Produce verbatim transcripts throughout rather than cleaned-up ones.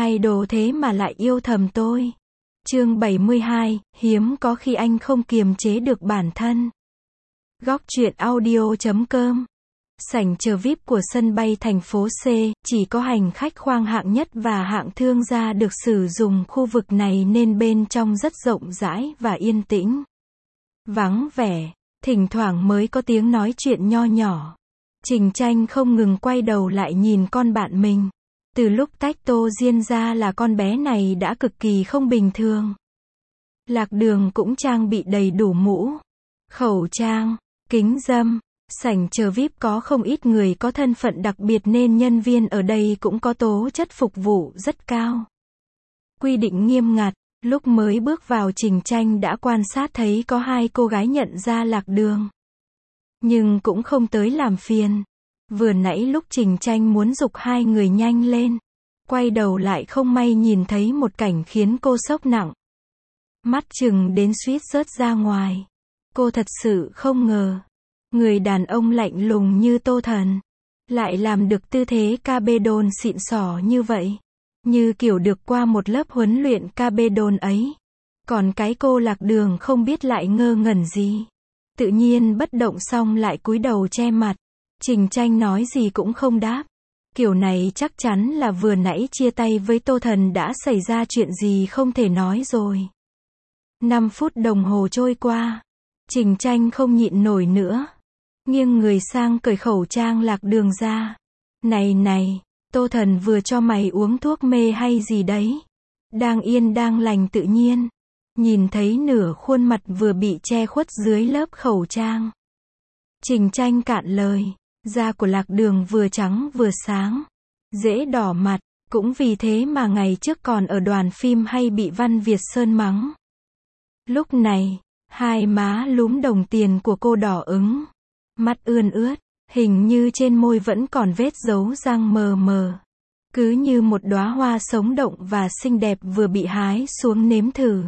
Idol thế mà lại yêu thầm tôi. Chương bảy mươi hai, hiếm có khi anh không kiềm chế được bản thân. Góc truyện audio chấm com. Sảnh chờ vi ai pi của sân bay thành phố C, chỉ có hành khách khoang hạng nhất và hạng thương gia được sử dụng khu vực này nên bên trong rất rộng rãi và yên tĩnh. Vắng vẻ, thỉnh thoảng mới có tiếng nói chuyện nho nhỏ. Trình Tranh không ngừng quay đầu lại nhìn con bạn mình. Từ lúc tách Tô Diên ra là con bé này đã cực kỳ không bình thường. Lạc Đường cũng trang bị đầy đủ mũ, khẩu trang, kính râm. Sảnh chờ vi ai pi có không ít người có thân phận đặc biệt nên nhân viên ở đây cũng có tố chất phục vụ rất cao. Quy định nghiêm ngặt, lúc mới bước vào Trình Tranh đã quan sát thấy có hai cô gái nhận ra Lạc Đường. Nhưng cũng không tới làm phiền. Vừa nãy lúc Trình Tranh muốn giục hai người nhanh lên, quay đầu lại không may nhìn thấy một cảnh khiến cô sốc nặng. Mắt chừng đến suýt rớt ra ngoài. Cô thật sự không ngờ, người đàn ông lạnh lùng như Tô Thần lại làm được tư thế ca bê đôn xịn sò như vậy. Như kiểu được qua một lớp huấn luyện ca bê đôn ấy. Còn cái cô Lạc Đường không biết lại ngơ ngẩn gì. Tự nhiên bất động xong lại cúi đầu che mặt. Trình Tranh nói gì cũng không đáp. Kiểu này chắc chắn là vừa nãy chia tay với Tô Thần đã xảy ra chuyện gì không thể nói rồi. năm phút đồng hồ trôi qua. Trình Tranh không nhịn nổi nữa. Nghiêng người sang cởi khẩu trang Lạc Đường ra. Này này, Tô Thần vừa cho mày uống thuốc mê hay gì đấy? Đang yên đang lành tự nhiên. Nhìn thấy nửa khuôn mặt vừa bị che khuất dưới lớp khẩu trang. Trình Tranh cạn lời. Da của Lạc Đường vừa trắng vừa sáng. Dễ đỏ mặt. Cũng vì thế mà ngày trước còn ở đoàn phim hay bị Văn Việt Sơn mắng. Lúc này, hai má lúm đồng tiền của cô đỏ ửng. Mắt ươn ướt. Hình như trên môi vẫn còn vết dấu răng mờ mờ. Cứ như một đóa hoa sống động và xinh đẹp vừa bị hái xuống nếm thử.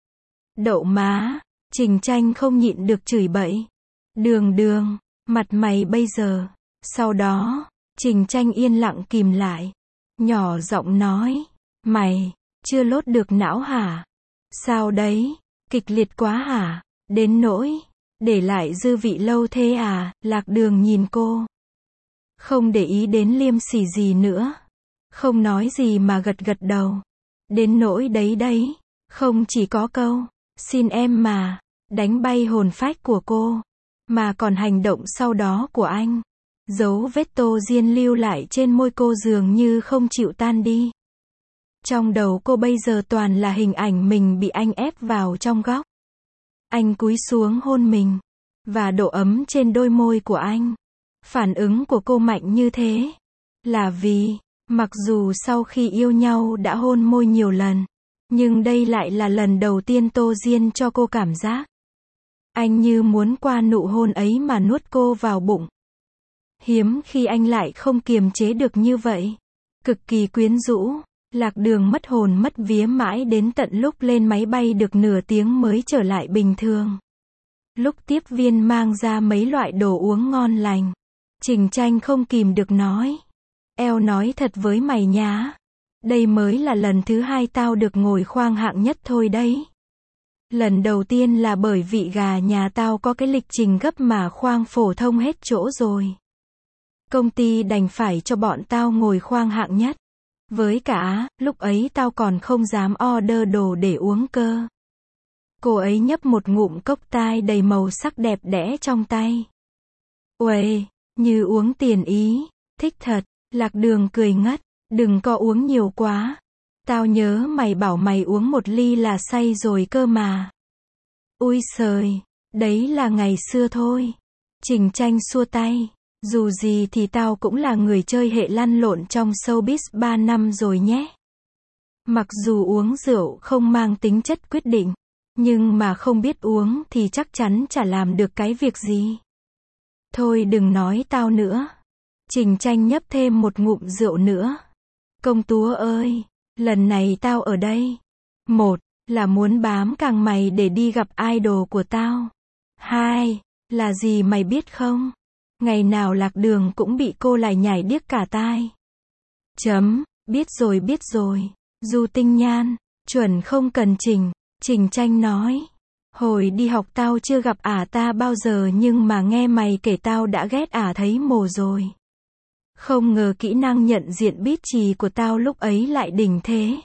Đậu má. Trình Tranh không nhịn được chửi bậy. Đường Đường, mặt mày bây giờ. Sau đó, Trình Tranh yên lặng kìm lại. Nhỏ giọng nói. Mày, chưa lốt được não hả? Sao đấy? Kịch liệt quá hả? Đến nỗi để lại dư vị lâu thế à? Lạc Đường nhìn cô. Không để ý đến liêm sỉ gì nữa. Không nói gì mà gật gật đầu. Đến nỗi đấy đấy. Không chỉ có câu, xin em mà, đánh bay hồn phách của cô. Mà còn hành động sau đó của anh. Dấu vết Tô Diên lưu lại trên môi cô dường như không chịu tan đi. Trong đầu cô bây giờ toàn là hình ảnh mình bị anh ép vào trong góc. Anh cúi xuống hôn mình. Và độ ấm trên đôi môi của anh. Phản ứng của cô mạnh như thế. Là vì, mặc dù sau khi yêu nhau đã hôn môi nhiều lần. Nhưng đây lại là lần đầu tiên Tô Diên cho cô cảm giác. Anh như muốn qua nụ hôn ấy mà nuốt cô vào bụng. Hiếm khi anh lại không kiềm chế được như vậy. Cực kỳ quyến rũ. Lạc Đường mất hồn mất vía mãi đến tận lúc lên máy bay được nửa tiếng mới trở lại bình thường. Lúc tiếp viên mang ra mấy loại đồ uống ngon lành. Trình Tranh không kìm được nói. Eo nói thật với mày nhá. Đây mới là lần thứ hai tao được ngồi khoang hạng nhất thôi đấy. Lần đầu tiên là bởi vị gà nhà tao có cái lịch trình gấp mà khoang phổ thông hết chỗ rồi. Công ty đành phải cho bọn tao ngồi khoang hạng nhất. Với cả, lúc ấy tao còn không dám order đồ để uống cơ. Cô ấy nhấp một ngụm cốc tai đầy màu sắc đẹp đẽ trong tay. Uầy, như uống tiền ý, thích thật. Lạc Đường cười ngất. Đừng có uống nhiều quá. Tao nhớ mày bảo mày uống một ly là say rồi cơ mà. Ui sời, đấy là ngày xưa thôi. Trình Tranh xua tay. Dù gì thì tao cũng là người chơi hệ lăn lộn trong showbiz ba năm rồi nhé. Mặc dù uống rượu không mang tính chất quyết định. Nhưng mà không biết uống thì chắc chắn chả làm được cái việc gì. Thôi đừng nói tao nữa. Trình Tranh nhấp thêm một ngụm rượu nữa. Công chúa ơi, lần này tao ở đây. Một, là muốn bám càng mày để đi gặp idol của tao. Hai, là gì mày biết không? Ngày nào Lạc Đường cũng bị cô lại nhảy điếc cả tai. Chấm, biết rồi biết rồi. Du Tinh Nhan, chuẩn không cần Trình. Trình Tranh nói. Hồi đi học tao chưa gặp ả ta bao giờ nhưng mà nghe mày kể tao đã ghét ả thấy mồ rồi. Không ngờ kỹ năng nhận diện bít chì của tao lúc ấy lại đỉnh thế.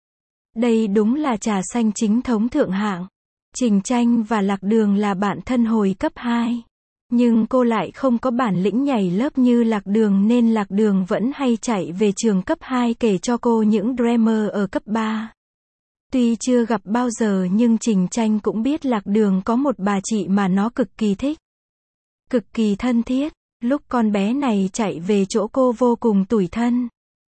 Đây đúng là trà xanh chính thống thượng hạng. Trình Tranh và Lạc Đường là bạn thân hồi cấp hai. Nhưng cô lại không có bản lĩnh nhảy lớp như Lạc Đường nên Lạc Đường vẫn hay chạy về trường cấp hai kể cho cô những drama ở cấp ba. Tuy chưa gặp bao giờ nhưng Trình Tranh cũng biết Lạc Đường có một bà chị mà nó cực kỳ thích. Cực kỳ thân thiết. Lúc con bé này chạy về chỗ cô vô cùng tủi thân.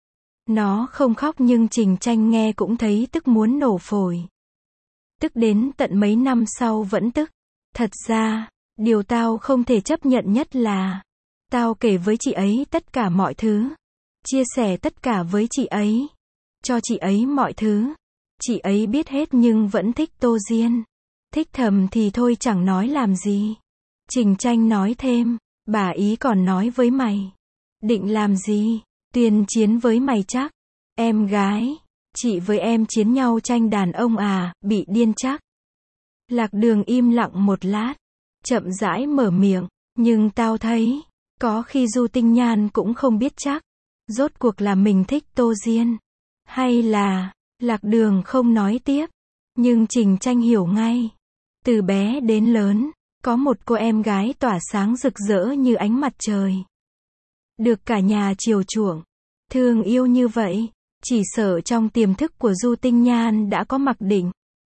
Nó không khóc nhưng Trình Tranh nghe cũng thấy tức muốn nổ phổi. Tức đến tận mấy năm sau vẫn tức. Thật ra, điều tao không thể chấp nhận nhất là tao kể với chị ấy tất cả mọi thứ. Chia sẻ tất cả với chị ấy. Cho chị ấy mọi thứ. Chị ấy biết hết nhưng vẫn thích Tô Diên. Thích thầm thì thôi chẳng nói làm gì. Trình Tranh nói thêm, bà ý còn nói với mày. Định làm gì? Tuyên chiến với mày chắc. Em gái, chị với em chiến nhau tranh đàn ông à, bị điên chắc. Lạc Đường im lặng một lát, chậm rãi mở miệng, nhưng tao thấy, có khi Du Tinh Nhan cũng không biết chắc. Rốt cuộc là mình thích Tô Diên. Hay là, Lạc Đường không nói tiếp. Nhưng Trình Tranh hiểu ngay. Từ bé đến lớn, có một cô em gái tỏa sáng rực rỡ như ánh mặt trời. Được cả nhà chiều chuộng, thương yêu như vậy, chỉ sợ trong tiềm thức của Du Tinh Nhan đã có mặc định.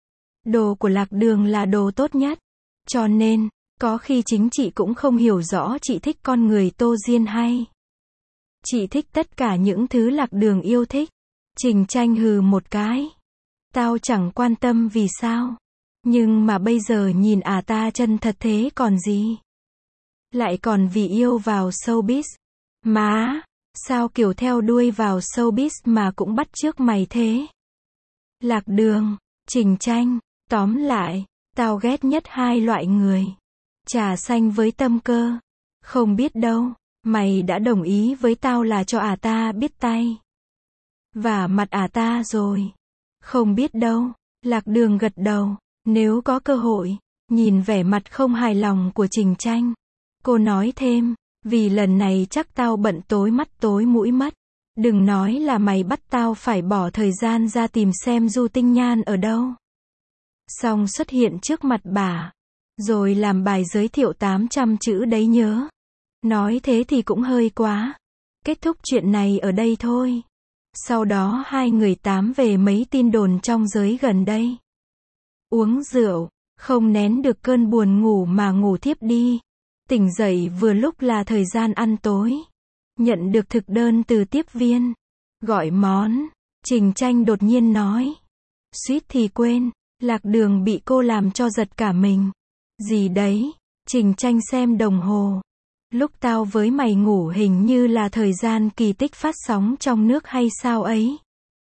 Đồ của Lạc Đường là đồ tốt nhất. Cho nên, có khi chính chị cũng không hiểu rõ chị thích con người Tô Diên hay. Chị thích tất cả những thứ Lạc Đường yêu thích. Trình Tranh hừ một cái. Tao chẳng quan tâm vì sao. Nhưng mà bây giờ nhìn à ta chân thật thế còn gì. Lại còn vì yêu vào showbiz. Má, sao kiểu theo đuôi vào showbiz mà cũng bắt chước mày thế? Lạc Đường, Trình Tranh, tóm lại, tao ghét nhất hai loại người. Trà xanh với tâm cơ. Không biết đâu, mày đã đồng ý với tao là cho à ta biết tay. Và mặt à ta rồi. Không biết đâu, Lạc Đường gật đầu. Nếu có cơ hội, nhìn vẻ mặt không hài lòng của Trình Tranh. Cô nói thêm, vì lần này chắc tao bận tối mắt tối mũi mất. Đừng nói là mày bắt tao phải bỏ thời gian ra tìm xem Du Tinh Nhan ở đâu. Xong xuất hiện trước mặt bà. Rồi làm bài giới thiệu tám trăm chữ đấy nhớ. Nói thế thì cũng hơi quá. Kết thúc chuyện này ở đây thôi. Sau đó hai người tám về mấy tin đồn trong giới gần đây. Uống rượu, không nén được cơn buồn ngủ mà ngủ thiếp đi. Tỉnh dậy vừa lúc là thời gian ăn tối. Nhận được thực đơn từ tiếp viên. Gọi món. Trình Tranh đột nhiên nói. Suýt thì quên. Lạc Đường bị cô làm cho giật cả mình. Gì đấy? Trình Tranh xem đồng hồ. Lúc tao với mày ngủ hình như là thời gian kỳ tích phát sóng trong nước hay sao ấy?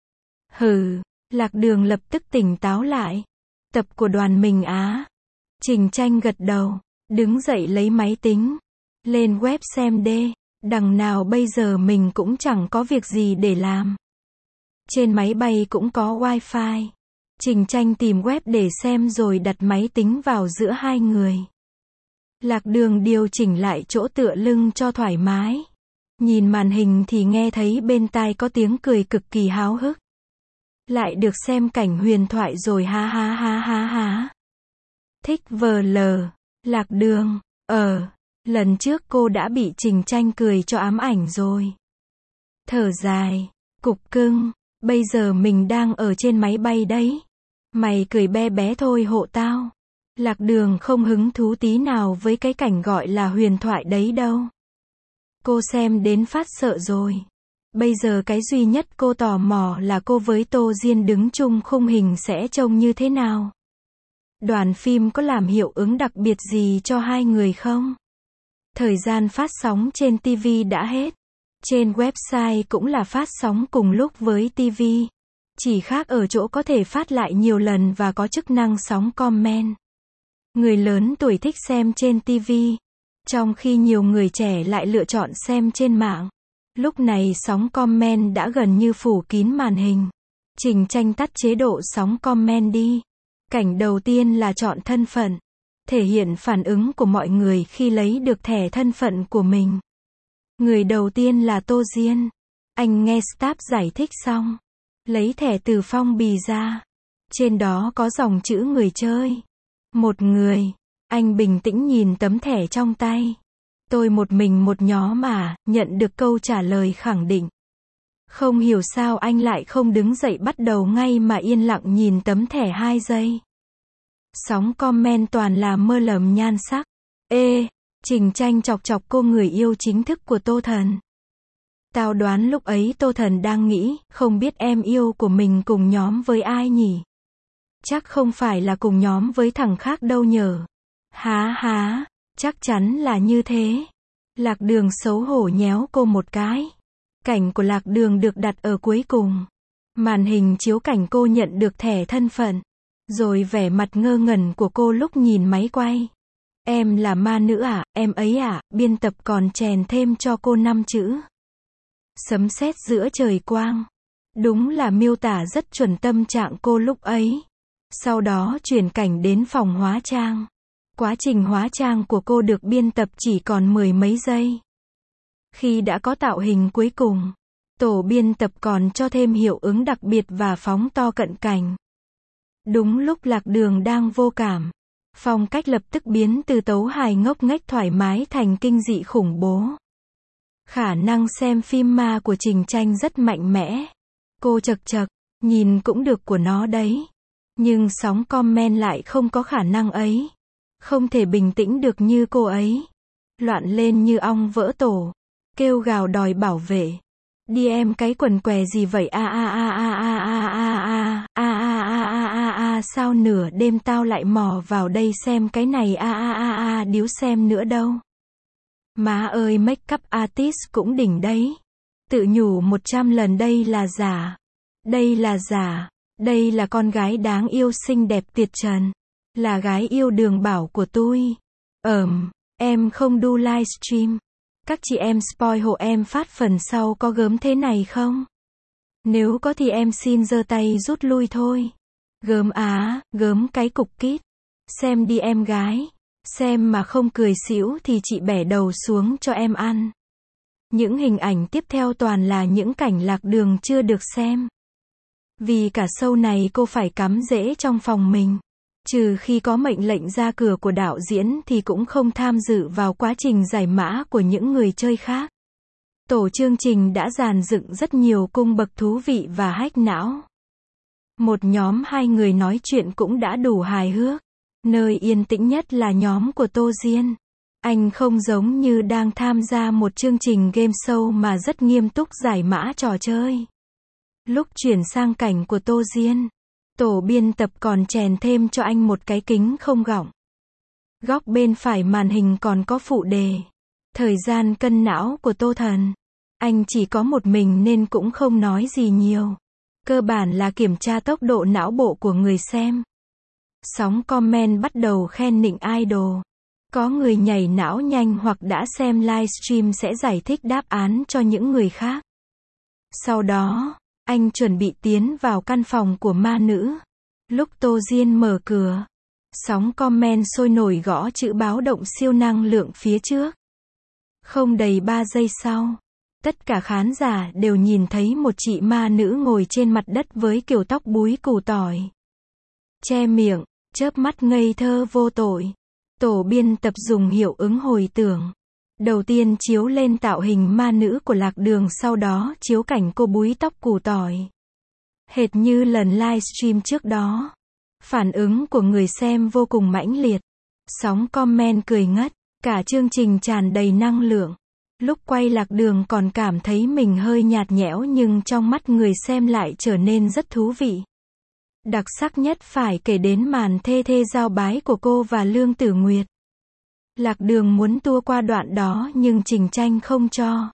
Hừ. Lạc Đường lập tức tỉnh táo lại. Tập của Đoàn Mình Á. Trình Tranh gật đầu. Đứng dậy lấy máy tính. Lên web xem đê. Đằng nào bây giờ mình cũng chẳng có việc gì để làm. Trên máy bay cũng có wifi. Trình Tranh tìm web để xem rồi đặt máy tính vào giữa hai người. Lạc Đường điều chỉnh lại chỗ tựa lưng cho thoải mái. Nhìn màn hình thì nghe thấy bên tai có tiếng cười cực kỳ háo hức. Lại được xem cảnh huyền thoại rồi ha ha ha ha ha. Thích vờ lờ. Lạc Đường. Ờ. Lần trước cô đã bị Trình Tranh cười cho ám ảnh rồi. Thở dài. Cục cưng. Bây giờ mình đang ở trên máy bay đấy. Mày cười be bé thôi hộ tao. Lạc Đường không hứng thú tí nào với cái cảnh gọi là huyền thoại đấy đâu. Cô xem đến phát sợ rồi. Bây giờ cái duy nhất cô tò mò là cô với Tô Diên đứng chung khung hình sẽ trông như thế nào. Đoàn phim có làm hiệu ứng đặc biệt gì cho hai người không? Thời gian phát sóng trên ti vi đã hết. Trên website cũng là phát sóng cùng lúc với ti vi. Chỉ khác ở chỗ có thể phát lại nhiều lần và có chức năng sóng comment. Người lớn tuổi thích xem trên ti vi, trong khi nhiều người trẻ lại lựa chọn xem trên mạng. Lúc này sóng comment đã gần như phủ kín màn hình. Trình Tranh tắt chế độ sóng comment đi. Cảnh đầu tiên là chọn thân phận. Thể hiện phản ứng của mọi người khi lấy được thẻ thân phận của mình. Người đầu tiên là Tô Diên. Anh nghe staff giải thích xong. Lấy thẻ từ phong bì ra. Trên đó có dòng chữ người chơi. Một người. Anh bình tĩnh nhìn tấm thẻ trong tay. Tôi một mình một nhóm mà, nhận được câu trả lời khẳng định. Không hiểu sao anh lại không đứng dậy bắt đầu ngay mà yên lặng nhìn tấm thẻ hai giây. Sóng comment toàn là mơ lầm nhan sắc. Ê, Trình Tranh chọc chọc cô người yêu chính thức của Tô Thần. Tao đoán lúc ấy Tô Thần đang nghĩ, không biết em yêu của mình cùng nhóm với ai nhỉ? Chắc không phải là cùng nhóm với thằng khác đâu nhở. Há há, chắc chắn là như thế. Lạc Đường xấu hổ nhéo cô một cái. Cảnh của Lạc Đường được đặt ở cuối cùng. Màn hình chiếu cảnh cô nhận được thẻ thân phận. Rồi vẻ mặt ngơ ngẩn của cô lúc nhìn máy quay. Em là ma nữ à, em ấy à, biên tập còn chèn thêm cho cô năm chữ. Sấm sét giữa trời quang. Đúng là miêu tả rất chuẩn tâm trạng cô lúc ấy. Sau đó chuyển cảnh đến phòng hóa trang. Quá trình hóa trang của cô được biên tập chỉ còn mười mấy giây. Khi đã có tạo hình cuối cùng, tổ biên tập còn cho thêm hiệu ứng đặc biệt và phóng to cận cảnh. Đúng lúc Lạc Đường đang vô cảm, phong cách lập tức biến từ tấu hài ngốc nghếch thoải mái thành kinh dị khủng bố. Khả năng xem phim ma của Trình Tranh rất mạnh mẽ. Cô chật chật, nhìn cũng được của nó đấy. Nhưng sóng comment lại không có khả năng ấy. Không thể bình tĩnh được như cô ấy. Loạn lên như ong vỡ tổ. Kêu gào đòi bảo vệ. Đi em cái quần què gì vậy a a a a a a a a a a a a a a sao nửa đêm tao lại mò vào đây xem cái này a a a a điếu xem nữa đâu. Má ơi make up artist cũng đỉnh đấy. Tự nhủ một trăm lần đây là giả. Đây là giả. Đây là con gái đáng yêu xinh đẹp tuyệt trần. Là gái yêu Đường Bảo của tôi. Ờm, em không đu livestream. Các chị em spoil hộ em phát phần sau có gớm thế này không? Nếu có thì em xin giơ tay rút lui thôi. Gớm á, gớm cái cục kít. Xem đi em gái. Xem mà không cười xỉu thì chị bẻ đầu xuống cho em ăn. Những hình ảnh tiếp theo toàn là những cảnh Lạc Đường chưa được xem. Vì cả show này cô phải cắm rễ trong phòng mình. Trừ khi có mệnh lệnh ra cửa của đạo diễn thì cũng không tham dự vào quá trình giải mã của những người chơi khác. Tổ chương trình đã dàn dựng rất nhiều cung bậc thú vị và hack não. Một nhóm hai người nói chuyện cũng đã đủ hài hước. Nơi yên tĩnh nhất là nhóm của Tô Diên. Anh không giống như đang tham gia một chương trình game show mà rất nghiêm túc giải mã trò chơi. Lúc chuyển sang cảnh của Tô Diên, tổ biên tập còn chèn thêm cho anh một cái kính không gọng. Góc bên phải màn hình còn có phụ đề. Thời gian cân não của Tô Thần. Anh chỉ có một mình nên cũng không nói gì nhiều. Cơ bản là kiểm tra tốc độ não bộ của người xem. Sóng comment bắt đầu khen nịnh idol. Có người nhảy não nhanh hoặc đã xem livestream sẽ giải thích đáp án cho những người khác. Sau đó, anh chuẩn bị tiến vào căn phòng của ma nữ. Lúc Tô Diên mở cửa, sóng comment sôi nổi gõ chữ báo động siêu năng lượng phía trước. Không đầy ba giây sau, tất cả khán giả đều nhìn thấy một chị ma nữ ngồi trên mặt đất với kiểu tóc búi củ tỏi. Che miệng, chớp mắt ngây thơ vô tội. Tổ biên tập dùng hiệu ứng hồi tưởng. Đầu tiên chiếu lên tạo hình ma nữ của Lạc Đường, sau đó chiếu cảnh cô búi tóc củ tỏi. Hệt như lần livestream trước đó. Phản ứng của người xem vô cùng mãnh liệt. Sóng comment cười ngất. Cả chương trình tràn đầy năng lượng. Lúc quay Lạc Đường còn cảm thấy mình hơi nhạt nhẽo nhưng trong mắt người xem lại trở nên rất thú vị. Đặc sắc nhất phải kể đến màn thê thê giao bái của cô và Lương Tử Nguyệt. Lạc Đường muốn tua qua đoạn đó nhưng Trình Tranh không cho.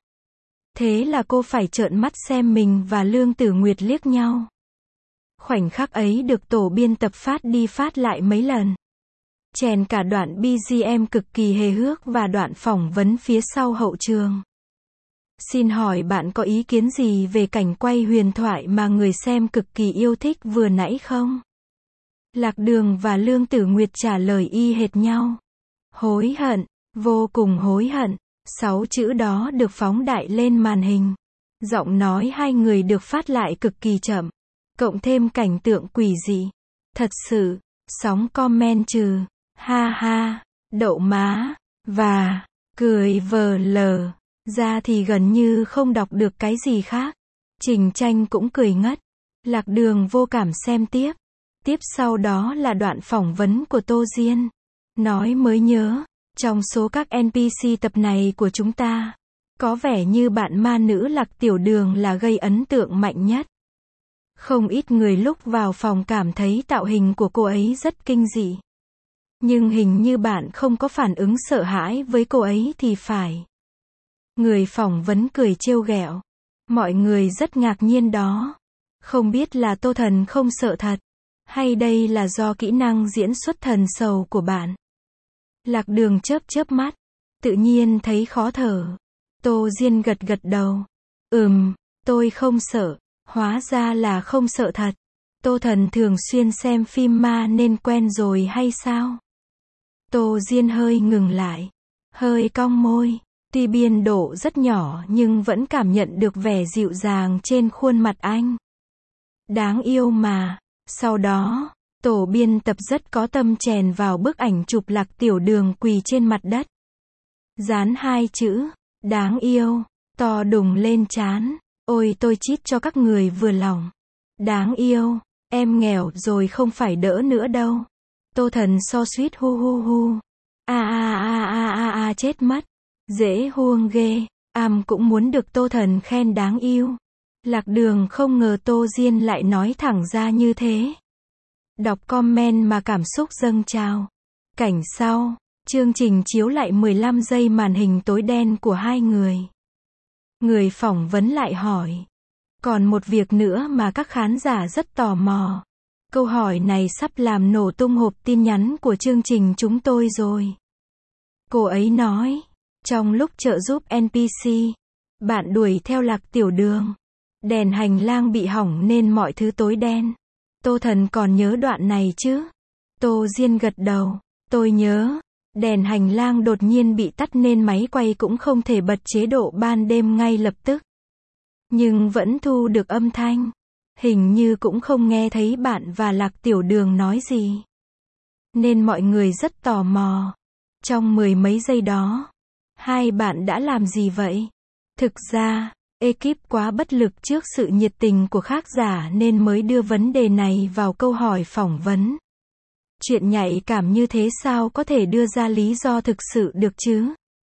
Thế là cô phải trợn mắt xem mình và Lương Tử Nguyệt liếc nhau. Khoảnh khắc ấy được tổ biên tập phát đi phát lại mấy lần. Chèn cả đoạn bê giê em cực kỳ hề hước và đoạn phỏng vấn phía sau hậu trường. Xin hỏi bạn có ý kiến gì về cảnh quay huyền thoại mà người xem cực kỳ yêu thích vừa nãy không? Lạc Đường và Lương Tử Nguyệt trả lời y hệt nhau. Hối hận, vô cùng hối hận. Sáu chữ đó được phóng đại lên màn hình. Giọng nói hai người được phát lại cực kỳ chậm. Cộng thêm cảnh tượng quỷ dị. Thật sự, sóng comment trừ, ha ha, đậu má, và, cười vờ lờ, ra thì gần như không đọc được cái gì khác. Trình Tranh cũng cười ngất. Lạc Đường vô cảm xem tiếp. Tiếp sau đó là đoạn phỏng vấn của Tô Diên. Nói mới nhớ, trong số các en pê xê tập này của chúng ta, có vẻ như bạn ma nữ Lạc Tiểu Đường là gây ấn tượng mạnh nhất. Không ít người lúc vào phòng cảm thấy tạo hình của cô ấy rất kinh dị. Nhưng hình như bạn không có phản ứng sợ hãi với cô ấy thì phải. Người phỏng vấn cười trêu ghẹo. Mọi người rất ngạc nhiên đó. Không biết là Tô Thần không sợ thật, hay đây là do kỹ năng diễn xuất thần sầu của bạn. Lạc Đường chớp chớp mắt, tự nhiên thấy khó thở. Tô Diên gật gật đầu. Ừm, tôi không sợ. Hóa ra là không sợ thật. Tô Thần thường xuyên xem phim ma nên quen rồi hay sao? Tô Diên hơi ngừng lại, hơi cong môi. Tuy biên độ rất nhỏ nhưng vẫn cảm nhận được vẻ dịu dàng trên khuôn mặt anh. Đáng yêu mà. Sau đó, tổ biên tập rất có tâm chèn vào bức ảnh chụp Lạc Tiểu Đường quỳ trên mặt đất. Dán hai chữ, đáng yêu, to đùng lên trán. Ôi tôi chít cho các người vừa lòng. Đáng yêu, em nghèo rồi không phải đỡ nữa đâu. Tô Thần so suýt hu hu hu. A a a a a a chết mất. Dễ huông ghê. Am cũng muốn được Tô Thần khen đáng yêu. Lạc Đường không ngờ Tô Diên lại nói thẳng ra như thế. Đọc comment mà cảm xúc dâng trào. Cảnh sau, chương trình chiếu lại mười lăm giây màn hình tối đen của hai người. Người phỏng vấn lại hỏi. Còn một việc nữa mà các khán giả rất tò mò. Câu hỏi này sắp làm nổ tung hộp tin nhắn của chương trình chúng tôi rồi. Cô ấy nói, trong lúc trợ giúp en pê xê, bạn đuổi theo Lạc Tiểu Đường. Đèn hành lang bị hỏng nên mọi thứ tối đen. Tô Thần còn nhớ đoạn này chứ? Tô Diên gật đầu. Tôi nhớ. Đèn hành lang đột nhiên bị tắt nên máy quay cũng không thể bật chế độ ban đêm ngay lập tức. Nhưng vẫn thu được âm thanh. Hình như cũng không nghe thấy bạn và Lạc Tiểu Đường nói gì. Nên mọi người rất tò mò. Trong mười mấy giây đó, hai bạn đã làm gì vậy? Thực ra, ekip quá bất lực trước sự nhiệt tình của khán giả nên mới đưa vấn đề này vào câu hỏi phỏng vấn. Chuyện nhạy cảm như thế sao có thể đưa ra lý do thực sự được chứ?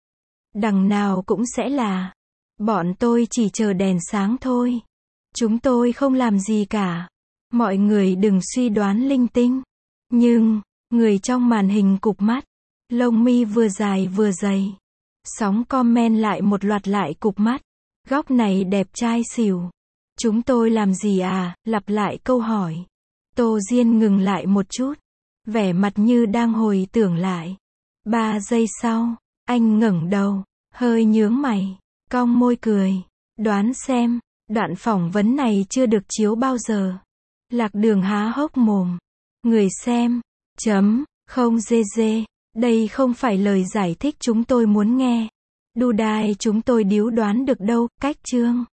Đằng nào cũng sẽ là, bọn tôi chỉ chờ đèn sáng thôi. Chúng tôi không làm gì cả. Mọi người đừng suy đoán linh tinh. Nhưng, người trong màn hình cụp mắt, lông mi vừa dài vừa dày. Sóng comment lại một loạt lại cụp mắt. Góc này đẹp trai xỉu. Chúng tôi làm gì à? Lặp lại câu hỏi. Tô Diên ngừng lại một chút. Vẻ mặt như đang hồi tưởng lại. Ba giây sau, anh ngẩng đầu, hơi nhướng mày, cong môi cười. Đoán xem, đoạn phỏng vấn này chưa được chiếu bao giờ. Lạc Đường há hốc mồm. Người xem, chấm, không dê dê. Đây không phải lời giải thích chúng tôi muốn nghe. Đu đai chúng tôi điếu đoán được đâu, cách chương.